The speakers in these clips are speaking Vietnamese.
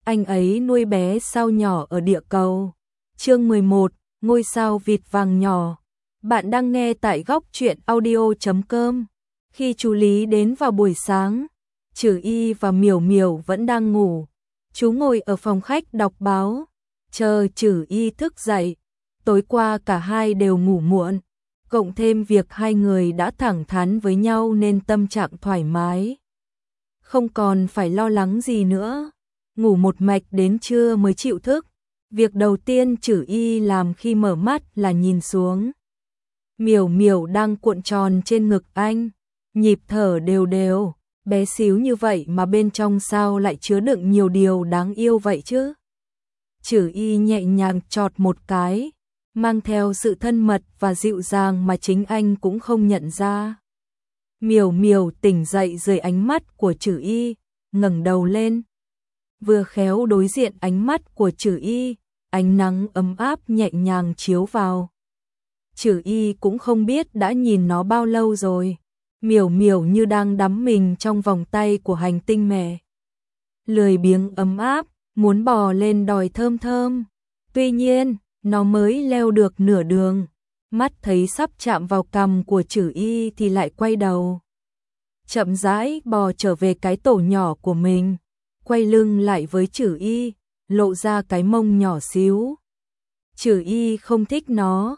anh ấy nuôi bé sao nhỏ ở địa cầu. Chương 11, ngôi sao vịt vàng nhỏ. Bạn đang nghe tại góc truyện audio.com. Khi chú Lý đến vào buổi sáng, Trử Y và Miểu Miểu vẫn đang ngủ. Chú ngồi ở phòng khách đọc báo, chờ Trử Y thức dậy. Tối qua cả hai đều ngủ muộn, cộng thêm việc hai người đã thẳng thắn với nhau nên tâm trạng thoải mái. Không còn phải lo lắng gì nữa. Ngủ một mạch đến trưa mới chịu thức. Việc đầu tiên Trử Y làm khi mở mắt là nhìn xuống. Miểu Miểu đang cuộn tròn trên ngực anh, nhịp thở đều đều, bé xíu như vậy mà bên trong sao lại chứa đựng nhiều điều đáng yêu vậy chứ. Trử Y nhẹ nhàng chọt một cái, mang theo sự thân mật và dịu dàng mà chính anh cũng không nhận ra. Miểu Miểu tỉnh dậy dưới ánh mắt của Trử Y, ngẩng đầu lên. Vừa khéo đối diện ánh mắt của Trử Y, ánh nắng ấm áp nhẹ nhàng chiếu vào. Trử Y cũng không biết đã nhìn nó bao lâu rồi. Miểu Miểu như đang đắm mình trong vòng tay của hành tinh mẹ. Lười biếng ấm áp, muốn bò lên đòi thơm thơm. Tuy nhiên, nó mới leo được nửa đường, mắt thấy sắp chạm vào cằm của Trử Y thì lại quay đầu. Chậm rãi bò trở về cái tổ nhỏ của mình, quay lưng lại với Trử Y, lộ ra cái mông nhỏ xíu. Trử Y không thích nó.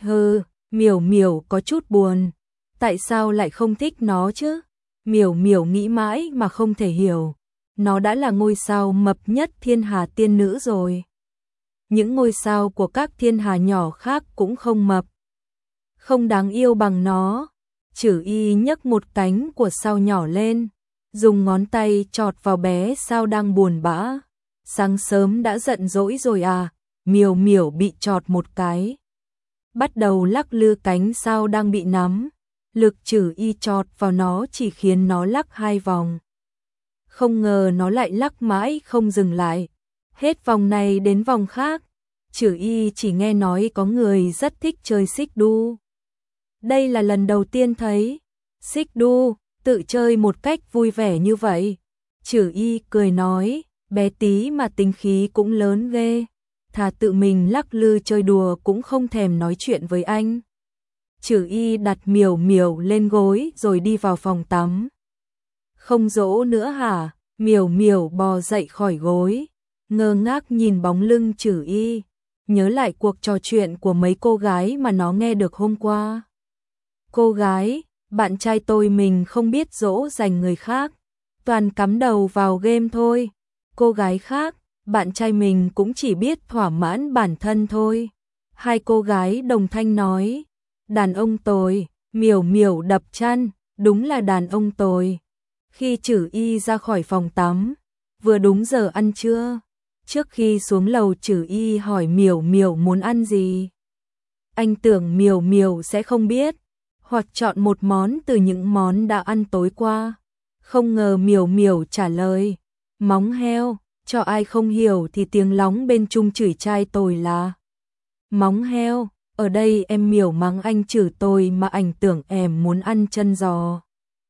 Miểu Miểu có chút buồn. Tại sao lại không thích nó chứ? Miểu Miểu nghĩ mãi mà không thể hiểu. Nó đã là ngôi sao mập nhất thiên hà tiên nữ rồi. Những ngôi sao của các thiên hà nhỏ khác cũng không mập, không đáng yêu bằng nó. Trử Y nhấc một cánh của sao nhỏ lên, dùng ngón tay chọt vào bé sao đang buồn bã. Sáng sớm đã giận dỗi rồi à? Miểu Miểu bị chọt một cái, bắt đầu lắc lư cánh sao đang bị nắm. Lực Trử Y chọt vào nó chỉ khiến nó lắc 2 vòng. Không ngờ nó lại lắc mãi không dừng lại, hết vòng này đến vòng khác. Trử Y chỉ nghe nói có người rất thích chơi xích đu. Đây là lần đầu tiên thấy xích đu tự chơi một cách vui vẻ như vậy. Trử Y cười nói, bé tí mà tính khí cũng lớn ghê, thà tự mình lắc lư chơi đùa cũng không thèm nói chuyện với anh. Trử Y đặt Miểu Miểu lên gối rồi đi vào phòng tắm. Không dỗ nữa hả? Miểu Miểu bò dậy khỏi gối, ngơ ngác nhìn bóng lưng Trử Y, nhớ lại cuộc trò chuyện của mấy cô gái mà nó nghe được hôm qua. Cô gái, bạn trai tôi mình không biết dỗ dành người khác, toàn cắm đầu vào game thôi. Cô gái khác, bạn trai mình cũng chỉ biết thỏa mãn bản thân thôi. Hai cô gái đồng thanh nói, đàn ông tồi. Miểu Miểu đập chân, đúng là đàn ông tồi. Khi Trử Y ra khỏi phòng tắm, vừa đúng giờ ăn trưa. Trước khi xuống lầu Trử Y hỏi Miểu Miểu muốn ăn gì. Anh tưởng Miểu Miểu sẽ không biết, hoặc chọn một món từ những món đã ăn tối qua. Không ngờ Miểu Miểu trả lời, móng heo. Cho ai không hiểu thì tiếng lóng bên Trung chửi trai tôi là móng heo. Ở đây em Miểu mắng anh chửi tôi mà anh tưởng em muốn ăn chân giò.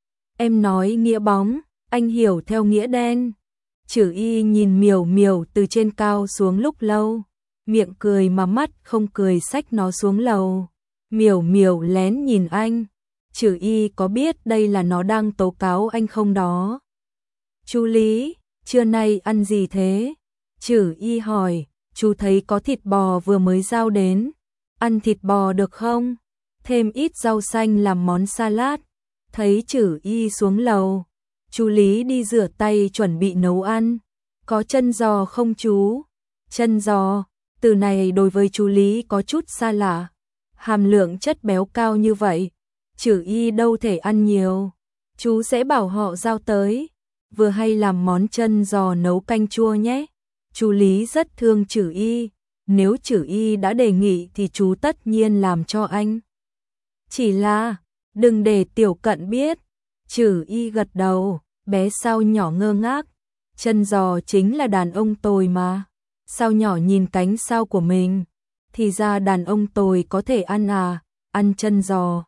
Em nói nghĩa bóng, anh hiểu theo nghĩa đen. Trử Y nhìn Miểu Miểu từ trên cao xuống lúc lâu, miệng cười mà mắt không cười xách nó xuống lầu. Miểu Miểu lén nhìn anh. Trử Y có biết đây là nó đang tố cáo anh không đó? Chú Lý, trưa nay ăn gì thế? Trử Y hỏi. Chú thấy có thịt bò vừa mới giao đến. Ăn thịt bò được không? Thêm ít rau xanh làm món salad. Thấy Trử Y xuống lầu, chú Lý đi rửa tay chuẩn bị nấu ăn. Có chân giò không chú? Chân giò, từ này đối với chú Lý có chút xa lạ. Hàm lượng chất béo cao như vậy, Trử Y đâu thể ăn nhiều. Chú sẽ bảo họ giao tới. Vừa hay làm món chân giò nấu canh chua nhé. Chú Lý rất thương Trử Y. Nếu Trử Y đã đề nghị thì chú tất nhiên làm cho anh. Chỉ là, đừng để Tiểu Cận biết. Trử Y gật đầu, bé sao nhỏ ngơ ngác. Chân giò chính là đàn ông tồi mà. Sao nhỏ nhìn cánh sao của mình. Thì ra đàn ông tồi có thể ăn à, ăn chân giò.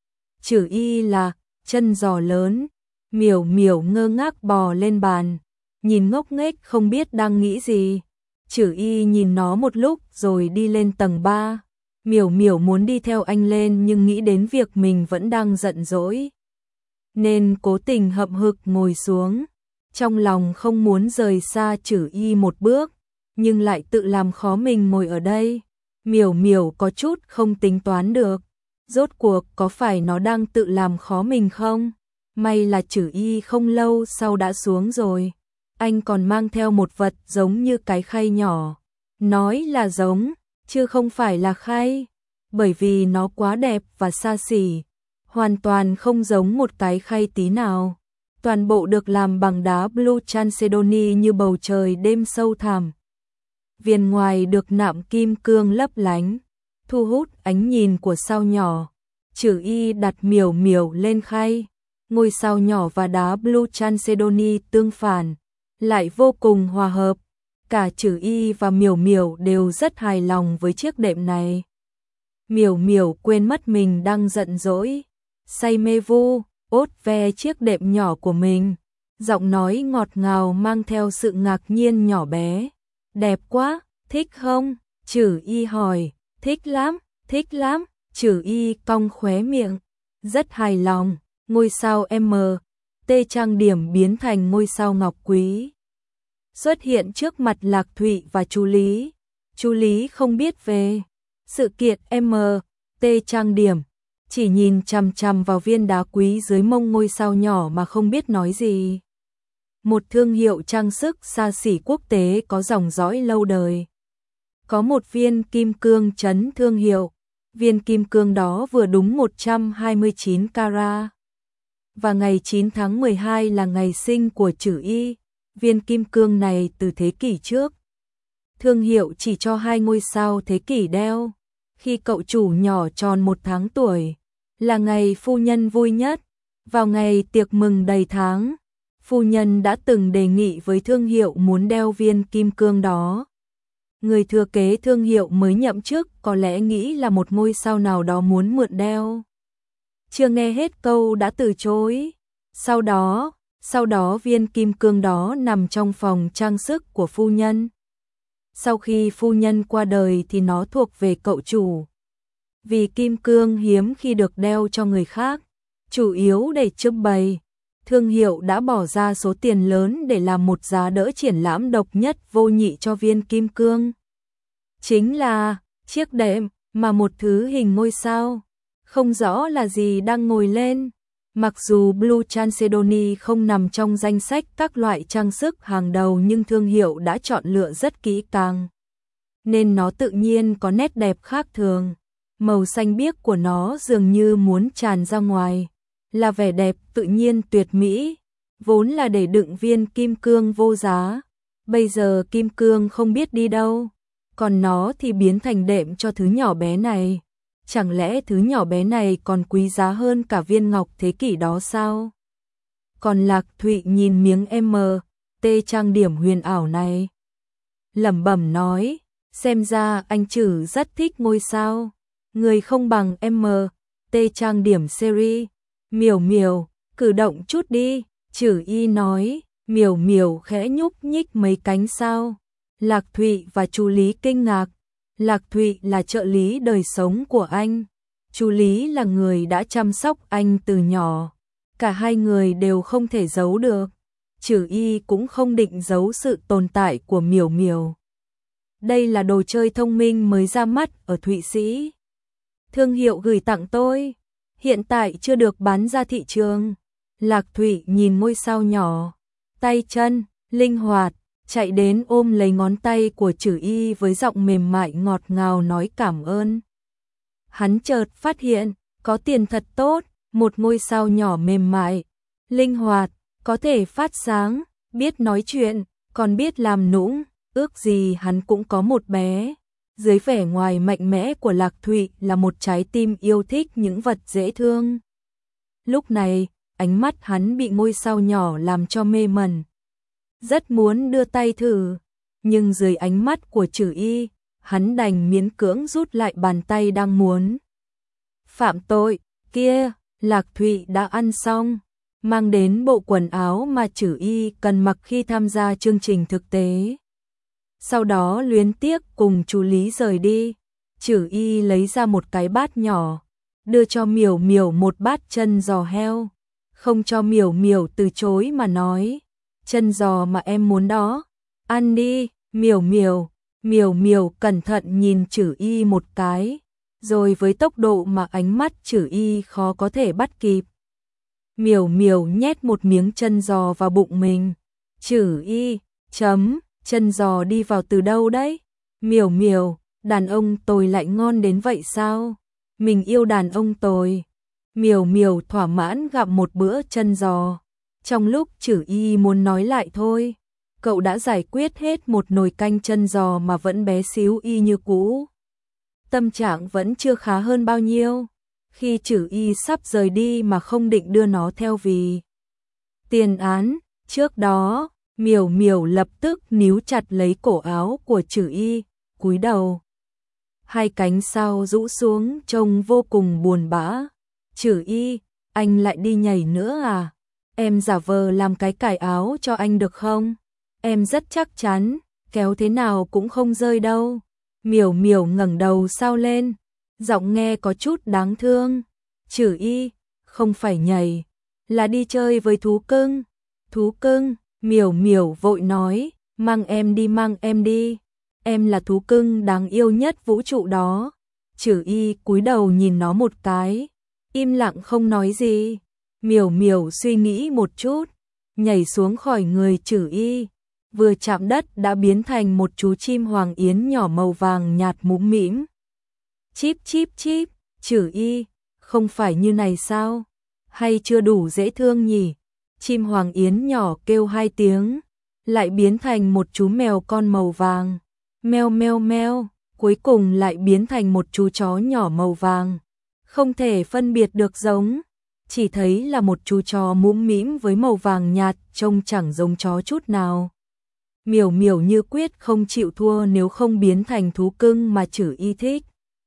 Trử Y là chân giò lớn. Miểu Miểu ngơ ngác bò lên bàn, nhìn ngốc nghếch không biết đang nghĩ gì. Chử Y nhìn nó một lúc rồi đi lên tầng 3. Miểu Miểu muốn đi theo anh lên nhưng nghĩ đến việc mình vẫn đang giận dỗi, nên cố tình hậm hực ngồi xuống. Trong lòng không muốn rời xa Chử Y một bước, nhưng lại tự làm khó mình ngồi ở đây. Miểu Miểu có chút không tính toán được, rốt cuộc có phải nó đang tự làm khó mình không? May là Chử Y không lâu sau đã xuống rồi. Anh còn mang theo một vật giống như cái khay nhỏ. Nói là giống, chứ không phải là khay, bởi vì nó quá đẹp và xa xỉ, hoàn toàn không giống một cái khay tí nào. Toàn bộ được làm bằng đá Blue Chalcedony như bầu trời đêm sâu thẳm. Viền ngoài được nạm kim cương lấp lánh, thu hút ánh nhìn của sao nhỏ. Chử Y đặt Miểu Miểu lên khay. Ngôi sao nhỏ và đá Blue Chalcedony tương phản, lại vô cùng hòa hợp. Cả Chử Y và Miểu Miểu đều rất hài lòng với chiếc đệm này. Miểu Miểu quên mất mình đang giận dỗi, say mê vu ốt ve chiếc đệm nhỏ của mình. Giọng nói ngọt ngào mang theo sự ngạc nhiên nhỏ bé. Đẹp quá, thích không? Chử Y hỏi. Thích lắm, thích lắm. Chử Y cong khóe miệng, rất hài lòng. Ngôi sao M, T trang điểm biến thành ngôi sao ngọc quý, xuất hiện trước mặt Lạc Thụy và chú Lý. Chú Lý không biết về sự kiện M, T trang điểm, chỉ nhìn chằm chằm vào viên đá quý dưới mông ngôi sao nhỏ mà không biết nói gì. Một thương hiệu trang sức xa xỉ quốc tế có dòng dõi lâu đời. Có một viên kim cương trấn thương hiệu. Viên kim cương đó vừa đúng 129 carat. Và ngày 9 tháng 12 là ngày sinh của Chử Y. Viên kim cương này từ thế kỷ trước. Thương hiệu chỉ cho 2 ngôi sao thế kỷ đeo. Khi cậu chủ nhỏ tròn 1 tháng tuổi, là ngày phu nhân vui nhất. Vào ngày tiệc mừng đầy tháng, phu nhân đã từng đề nghị với thương hiệu muốn đeo viên kim cương đó. Người thừa kế thương hiệu mới nhậm chức có lẽ nghĩ là một ngôi sao nào đó muốn mượn đeo. Chưa nghe hết câu đã từ chối. Sau đó viên kim cương đó nằm trong phòng trang sức của phu nhân. Sau khi phu nhân qua đời thì nó thuộc về cậu chủ. Vì kim cương hiếm khi được đeo cho người khác, chủ yếu để trưng bày, thương hiệu đã bỏ ra số tiền lớn để làm một giá đỡ triển lãm độc nhất vô nhị cho viên kim cương. Chính là chiếc đệm mà một thứ hình ngôi sao, không rõ là gì đang ngồi lên. Mặc dù Blue Chalcedony không nằm trong danh sách các loại trang sức hàng đầu nhưng thương hiệu đã chọn lựa rất kỹ càng, nên nó tự nhiên có nét đẹp khác thường. Màu xanh biếc của nó dường như muốn tràn ra ngoài, là vẻ đẹp tự nhiên tuyệt mỹ, vốn là để đựng viên kim cương vô giá. Bây giờ kim cương không biết đi đâu, còn nó thì biến thành đệm cho thứ nhỏ bé này. Chẳng lẽ thứ nhỏ bé này còn quý giá hơn cả viên ngọc thế kỷ đó sao? Còn Lạc Thụy nhìn miếng M, T trang điểm huyền ảo này, lẩm bẩm nói, xem ra anh Chử rất thích ngôi sao. Người không bằng M, T trang điểm series. Miểu Miểu, cử động chút đi, Chử Y nói. Miểu Miểu khẽ nhúc nhích mấy cánh sao. Lạc Thụy và chú Lý kinh ngạc. Lạc Thụy là trợ lý đời sống của anh, chú Lý là người đã chăm sóc anh từ nhỏ. Cả hai người đều không thể giấu được. Chử Y cũng không định giấu sự tồn tại của Miểu Miểu. Đây là đồ chơi thông minh mới ra mắt ở Thụy Sĩ. Thương hiệu gửi tặng tôi, hiện tại chưa được bán ra thị trường. Lạc Thụy nhìn ngôi sao nhỏ, tay chân linh hoạt, chạy đến ôm lấy ngón tay của Chử Y với giọng mềm mại ngọt ngào nói cảm ơn. Hắn chợt phát hiện, có tiền thật tốt, một ngôi sao nhỏ mềm mại, linh hoạt, có thể phát sáng, biết nói chuyện, còn biết làm nũng, ước gì hắn cũng có một bé. Dưới vẻ ngoài mạnh mẽ của Lạc Thụy là một trái tim yêu thích những vật dễ thương. Lúc này, ánh mắt hắn bị ngôi sao nhỏ làm cho mê mẩn. Rất muốn đưa tay thử, nhưng dưới ánh mắt của Chử Y, hắn đành miễn cưỡng rút lại bàn tay đang muốn phạm tội. Kia, Lạc Thụy đã ăn xong, mang đến bộ quần áo mà Trử Y cần mặc khi tham gia chương trình thực tế. Sau đó luyến tiếc cùng chú Lý rời đi. Trử Y lấy ra một cái bát nhỏ, đưa cho Miểu Miểu một bát chân giò heo. Không cho Miểu Miểu từ chối mà nói, chân giò mà em muốn đó, ăn đi. Miểu Miểu cẩn thận nhìn Trử Y một cái, rồi với tốc độ mà ánh mắt Trử Y khó có thể bắt kịp, Miểu Miểu nhét một miếng chân giò vào bụng mình. Trử Y, chân giò đi vào từ đâu đấy? Miểu Miểu, đàn ông tồi lại ngon đến vậy sao? Mình yêu đàn ông tồi. Miểu Miểu thỏa mãn gặm một bữa chân giò. Trong lúc Trử Y muốn nói lại thôi, cậu đã giải quyết hết một nồi canh chân giò mà vẫn bé xíu y như cũ. Tâm trạng vẫn chưa khá hơn bao nhiêu. Khi Trử Y sắp rời đi mà không định đưa nó theo vì tiền án, trước đó, Miểu Miểu lập tức níu chặt lấy cổ áo của Trử Y, cúi đầu. Hai cánh sau rũ xuống trông vô cùng buồn bã. Trử Y, anh lại đi nhảy nữa à? Em giả vờ làm cái cài áo cho anh được không? Em rất chắc chắn, kéo thế nào cũng không rơi đâu. Miểu Miểu ngẩng đầu sao lên, giọng nghe có chút đáng thương. Trử Y, không phải nhảy, là đi chơi với thú cưng. Thú cưng, Miểu Miểu vội nói, mang em đi. Em là thú cưng đáng yêu nhất vũ trụ đó. Trử Y cúi đầu nhìn nó một cái, im lặng không nói gì. Miểu Miểu suy nghĩ một chút, nhảy xuống khỏi người Trử Y, vừa chạm đất đã biến thành một chú chim hoàng yến nhỏ màu vàng nhạt mũm mĩm. Chíp chíp chíp, Trử Y, không phải như này sao? Hay chưa đủ dễ thương nhỉ? Chim hoàng yến nhỏ kêu hai tiếng, lại biến thành một chú mèo con màu vàng. Meo meo meo, cuối cùng lại biến thành một chú chó nhỏ màu vàng. Không thể phân biệt được giống, chỉ thấy là một chú chó mũm mĩm với màu vàng nhạt, trông chẳng giống chó chút nào. Miểu Miểu như quyết không chịu thua nếu không biến thành thú cưng mà Trử Y thích.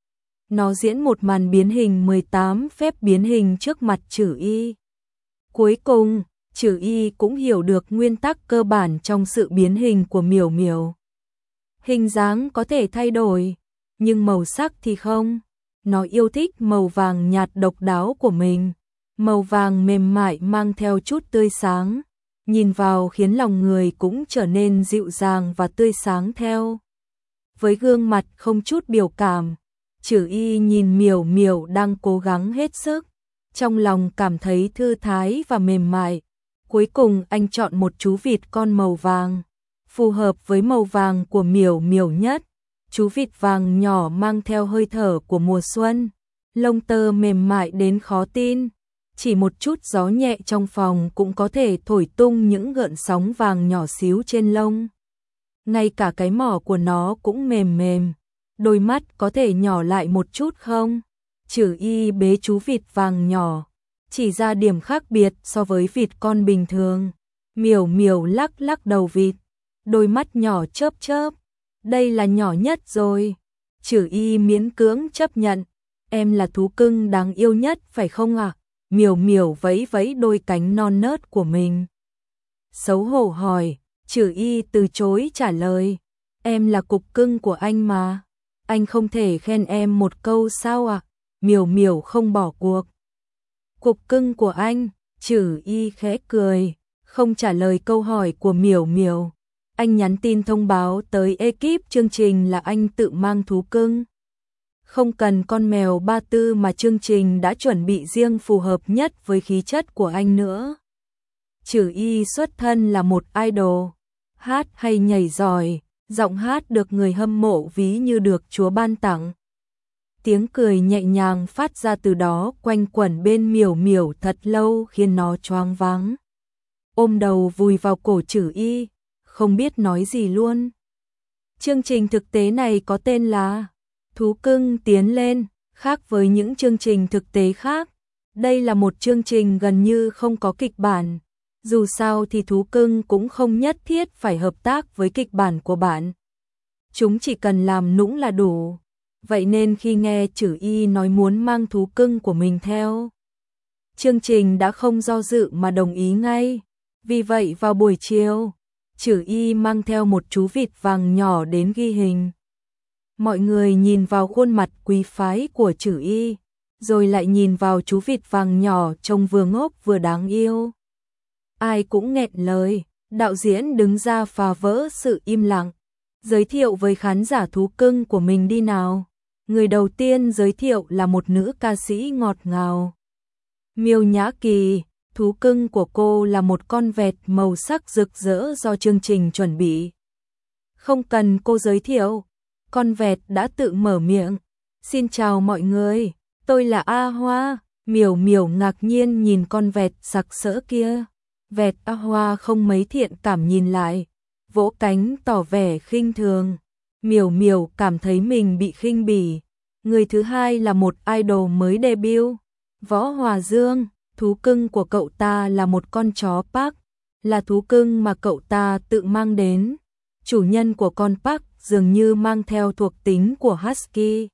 Nó diễn một màn biến hình 18 phép biến hình trước mặt Trử Y. Cuối cùng, Trử Y cũng hiểu được nguyên tắc cơ bản trong sự biến hình của Miểu Miểu. Hình dáng có thể thay đổi, nhưng màu sắc thì không. Nó yêu thích màu vàng nhạt độc đáo của mình. Màu vàng mềm mại mang theo chút tươi sáng, nhìn vào khiến lòng người cũng trở nên dịu dàng và tươi sáng theo. Với gương mặt không chút biểu cảm, Trử Y nhìn Miểu Miểu đang cố gắng hết sức, trong lòng cảm thấy thư thái và mềm mại. Cuối cùng anh chọn một chú vịt con màu vàng, phù hợp với màu vàng của Miểu Miểu nhất. Chú vịt vàng nhỏ mang theo hơi thở của mùa xuân, lông tơ mềm mại đến khó tin. Chỉ một chút gió nhẹ trong phòng cũng có thể thổi tung những gợn sóng vàng nhỏ xíu trên lông. Ngay cả cái mỏ của nó cũng mềm mềm. Đôi mắt có thể nhỏ lại một chút không? Trử Y bế chú vịt vàng nhỏ, chỉ ra điểm khác biệt so với vịt con bình thường. Miểu Miểu lắc lắc đầu vịt, đôi mắt nhỏ chớp chớp. Đây là nhỏ nhất rồi. Trử Y miễn cưỡng chấp nhận. Em là thú cưng đáng yêu nhất phải không ạ? Miểu Miểu vẫy vẫy đôi cánh non nớt của mình. Xấu hổ hỏi, Trử Y từ chối trả lời. Em là cục cưng của anh mà. Anh không thể khen em một câu sao ạ? Miểu Miểu không bỏ cuộc. Cục cưng của anh, Trử Y khẽ cười, không trả lời câu hỏi của Miểu Miểu. Anh nhắn tin thông báo tới ekip chương trình là anh tự mang thú cưng. Không cần con mèo ba tư mà chương trình đã chuẩn bị riêng phù hợp nhất với khí chất của anh nữa. Trử Y xuất thân là một idol, hát hay nhảy giỏi, giọng hát được người hâm mộ ví như được Chúa ban tặng. Tiếng cười nhẹ nhàng phát ra từ đó quanh quẩn bên Miểu Miểu thật lâu khiến nó choáng váng. Ôm đầu vùi vào cổ Trử Y, không biết nói gì luôn. Chương trình thực tế này có tên là Thú cưng tiến lên, khác với những chương trình thực tế khác. Đây là một chương trình gần như không có kịch bản. Dù sao thì thú cưng cũng không nhất thiết phải hợp tác với kịch bản của bạn. Chúng chỉ cần làm nũng là đủ. Vậy nên khi nghe Trử Y nói muốn mang thú cưng của mình theo Chương Trình đã không do dự mà đồng ý ngay. Vì vậy vào buổi chiều, Trử Y mang theo một chú vịt vàng nhỏ đến ghi hình. Mọi người nhìn vào khuôn mặt quý phái của Trử Y, rồi lại nhìn vào chú vịt vàng nhỏ trông vừa ngốc vừa đáng yêu. Ai cũng nghẹn lời, đạo diễn đứng ra phá vỡ sự im lặng. Giới thiệu với khán giả thú cưng của mình đi nào. Người đầu tiên giới thiệu là một nữ ca sĩ ngọt ngào. Miêu Nhã Kỳ, thú cưng của cô là một con vẹt màu sắc rực rỡ do chương trình chuẩn bị. Không cần cô giới thiệu, con vẹt đã tự mở miệng. Xin chào mọi người, tôi là A Hoa. Miểu Miểu ngạc nhiên nhìn con vẹt sặc sỡ kia. Vẹt A Hoa không mấy thiện cảm nhìn lại, vỗ cánh tỏ vẻ khinh thường. Miểu Miểu cảm thấy mình bị khinh bỉ. Người thứ hai là một idol mới debut, Võ Hòa Dương. Thú cưng của cậu ta là một con chó Park, là thú cưng mà cậu ta tự mang đến. Chủ nhân của con Park dường như mang theo thuộc tính của Husky.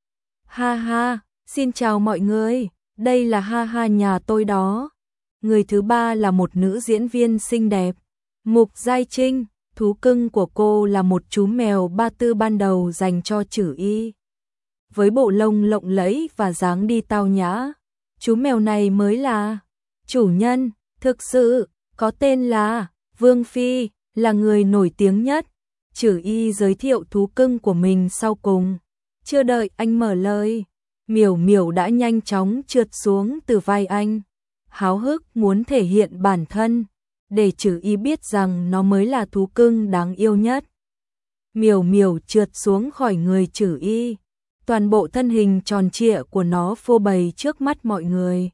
Ha ha, xin chào mọi người, đây là Ha Ha nhà tôi đó. Người thứ ba là một nữ diễn viên xinh đẹp, Mục Giai Trinh. Thú cưng của cô là một chú mèo Ba Tư ban đầu dành cho Trử Y. Với bộ lông lộng lẫy và dáng đi tao nhã, chú mèo này mới là chủ nhân, thực sự, có tên là Vương Phi, là người nổi tiếng nhất. Trử Y giới thiệu thú cưng của mình sau cùng. Chưa đợi anh mở lời, Miểu Miểu đã nhanh chóng trượt xuống từ vai anh, háo hức muốn thể hiện bản thân, để Trử Y biết rằng nó mới là thú cưng đáng yêu nhất. Miểu Miểu trượt xuống khỏi người Trử Y, toàn bộ thân hình tròn trịa của nó phô bày trước mắt mọi người.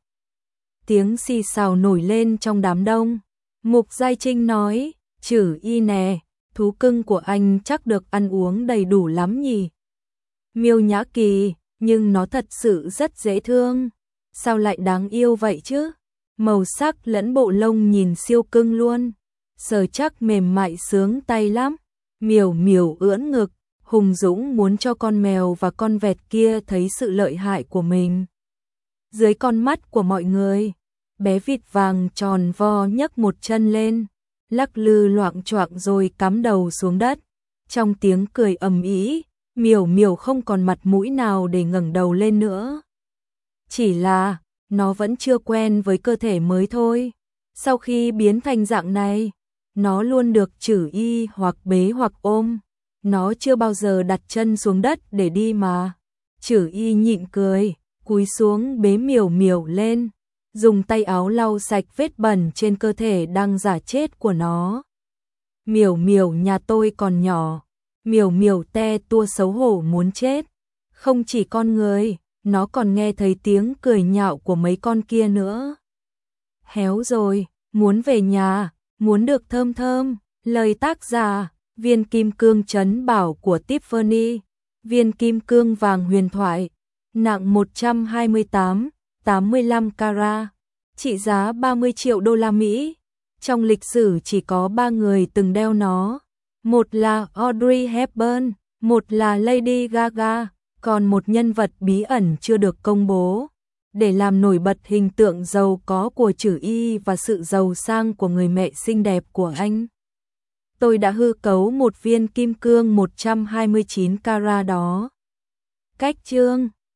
Tiếng xì xào nổi lên trong đám đông. Mục Giai Trinh nói, Trử Y nè, thú cưng của anh chắc được ăn uống đầy đủ lắm nhỉ. Miêu Nhã Kỳ, nhưng nó thật sự rất dễ thương. Sao lại đáng yêu vậy chứ? Màu sắc lẫn bộ lông nhìn siêu cưng luôn. Sờ chắc mềm mại sướng tay lắm. Miểu Miểu ưỡn ngực, hùng dũng muốn cho con mèo và con vẹt kia thấy sự lợi hại của mình. Dưới con mắt của mọi người, bé vịt vàng tròn vo nhấc một chân lên, lắc lư loạng choạng rồi cắm đầu xuống đất. Trong tiếng cười ầm ĩ, Miểu Miểu không còn mặt mũi nào để ngẩng đầu lên nữa. Chỉ là, nó vẫn chưa quen với cơ thể mới thôi. Sau khi biến thành dạng này, nó luôn được Trử Y hoặc bế hoặc ôm. Nó chưa bao giờ đặt chân xuống đất để đi mà. Trử Y nhịn cười, cúi xuống bế Miểu Miểu lên, dùng tay áo lau sạch vết bẩn trên cơ thể đang rã chết của nó. Miểu Miểu nhà tôi còn nhỏ. Miểu Miểu te tua xấu hổ muốn chết. Không chỉ con người, nó còn nghe thấy tiếng cười nhạo của mấy con kia nữa. Héo rồi, muốn về nhà, muốn được thơm thơm. Lời tác giả, viên kim cương trấn bảo của Tiffany. Viên kim cương vàng huyền thoại, nặng 128,85 carat, trị giá 30 triệu đô la Mỹ. Trong lịch sử chỉ có 3 người từng đeo nó. Một là Audrey Hepburn, một là Lady Gaga, còn một nhân vật bí ẩn chưa được công bố. Để làm nổi bật hình tượng giàu có của Trử Y và sự giàu sang của người mẹ xinh đẹp của anh, tôi đã hư cấu một viên kim cương 129 carat đó. Cách chương